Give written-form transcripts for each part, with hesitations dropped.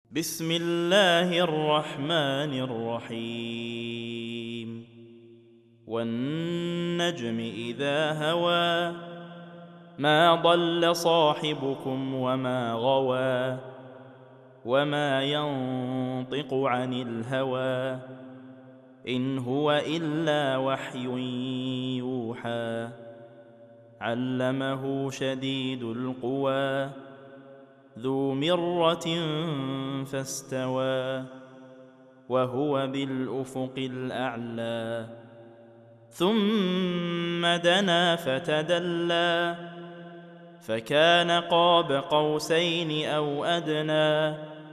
بسم الله الرحمن الرحيم والنجم إذا هوى ما ضل صاحبكم وما غوى وما ينطق عن الهوى إن هو إلا وحي يوحى علمه شديد القوى ذو مرة فاستوى وهو بالأفق الأعلى ثم دنا فتدلى فكان قاب قوسين أو أدنى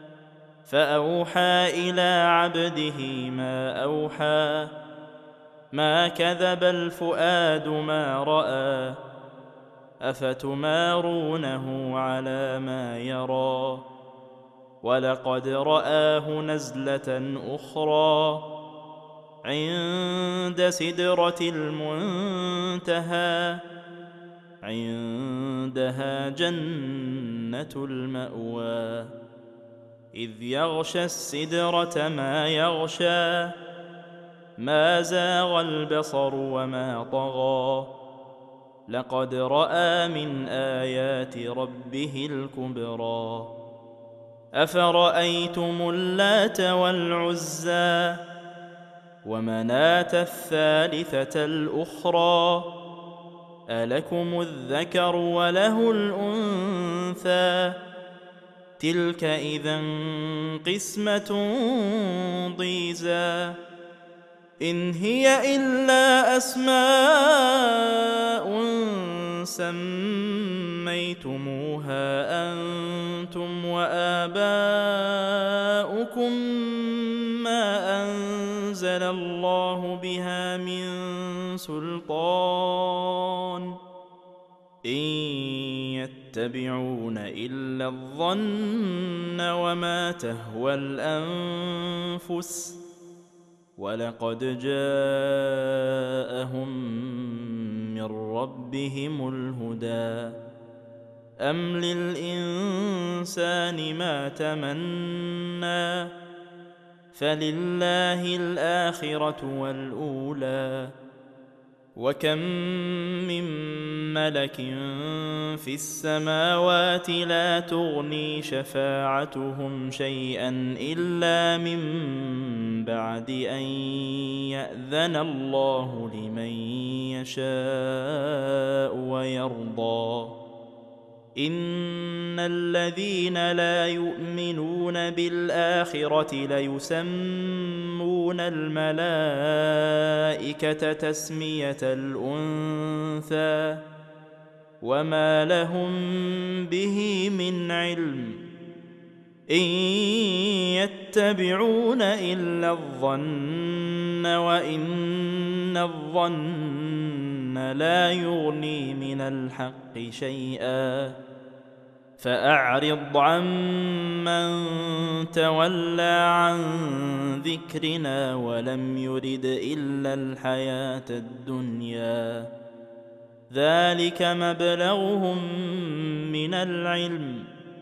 فأوحى إلى عبده ما أوحى ما كذب الفؤاد ما رأى أفتمارونه على ما يرى ولقد رآه نزلة أخرى عند سدرة المنتهى عندها جنة المأوى إذ يغشى السدرة ما يغشى ما زاغ البصر وما طغى لقد رأى من آيات ربه الكبرى أفرأيتم اللات والعزى ومناة الثالثة الأخرى ألكم الذكر وله الأنثى تلك إذا قسمة ضيزى إن هي إلا أسماء سميتموها أنتم وآباؤكم ما أنزل الله بها من سلطان إن يتبعون إلا الظن وما تهوى الأنفس ولقد جاءهم من ربهم الهدى أم للإنسان ما تمنى فلله الآخرة والأولى وكم من ملك في السماوات لا تغني شفاعتهم شيئا إلا من بعد أن يأذن الله لمن يشاء ويرضى إن الذين لا يؤمنون بالآخرة ليسمون الملائكة تسمية الأنثى وما لهم به من علم إن يتبعون إلا الظن وإن الظن لا يغني من الحق شيئا فأعرض عمن تولى عن ذكرنا ولم يرد إلا الحياة الدنيا ذلك مبلغهم من العلم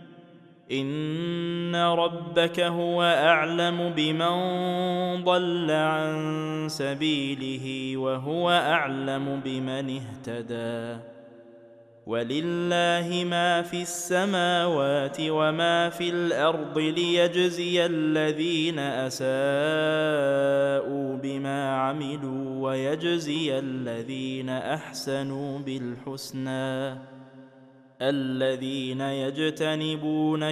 إن ربك هو أعلم بمن ضل عن سبيله وهو أعلم بمن اهتدى ولله ما في السماوات وما في الأرض ليجزي الذين أساءوا بما عملوا ويجزي الذين أحسنوا بالحسنى الذين يجتنبون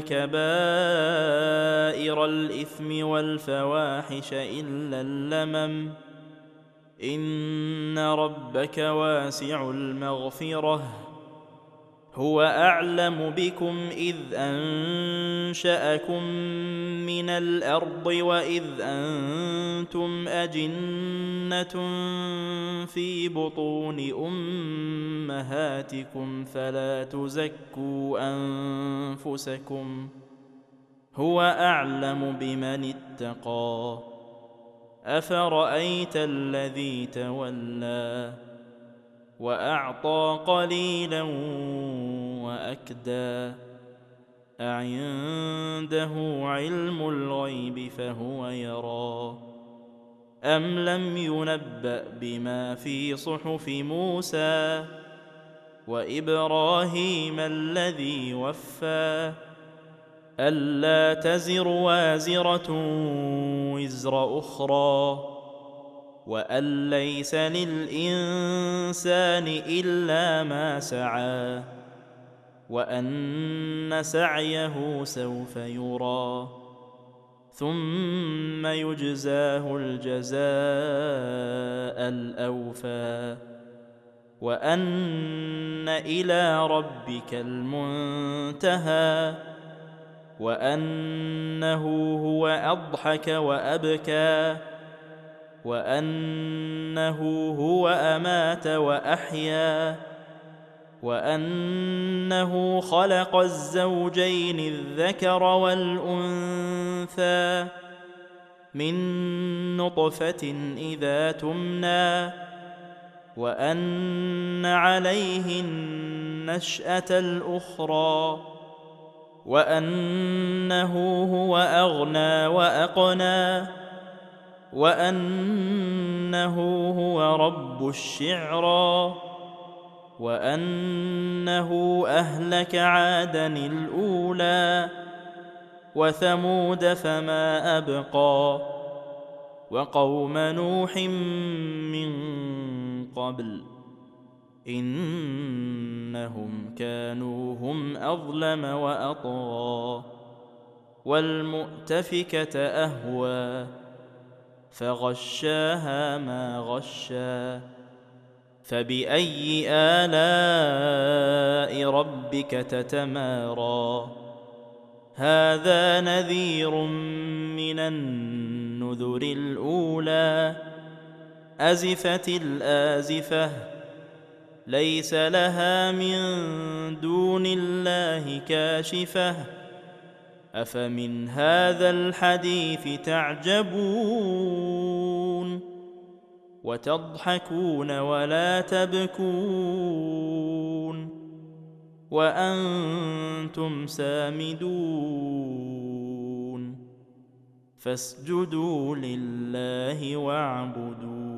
كبائر الإثم والفواحش إلا اللمم إن ربك واسع المغفرة هو أعلم بكم إذ أنشأكم من الأرض وإذ أنتم أجنة في بطون أمهاتكم فلا تزكوا أنفسكم هو أعلم بمن اتقى أفرأيت الذي تولى وأعطى قليلا وأكدى أعنده علم الغيب فهو يرى أم لم ينبأ بما في صحف موسى وإبراهيم الذي وفى ألا تزر وازرة وزر أخرى وأن ليس للإنسان إلا ما سعى وأن سعيه سوف يرى ثم يجزاه الجزاء الأوفى وأن إلى ربك المنتهى وأنه هو أضحك وأبكى وأنه هو أمات وأحيا وأنه خلق الزوجين الذكر والأنثى من نطفة إذا تمنى وأن عليه النشأة الأخرى وأنه هو أغنى وأقنى وأنه هو رب الشعرى وأنه أهلك عادًا الأولى وثمود فما أبقى وقوم نوح من قبل إنهم كانوا هم أظلم وأطغى والمؤتفكة أهوى فغشاها ما غشى فبأي آلاء ربك تتمارى هذا نذير من النذر الأولى أزفت الآزفة ليس لها من دون الله كاشفة أفمن هذا الحديث تعجبون وتضحكون ولا تبكون وأنتم سامدون فاسجدوا لله واعبدوا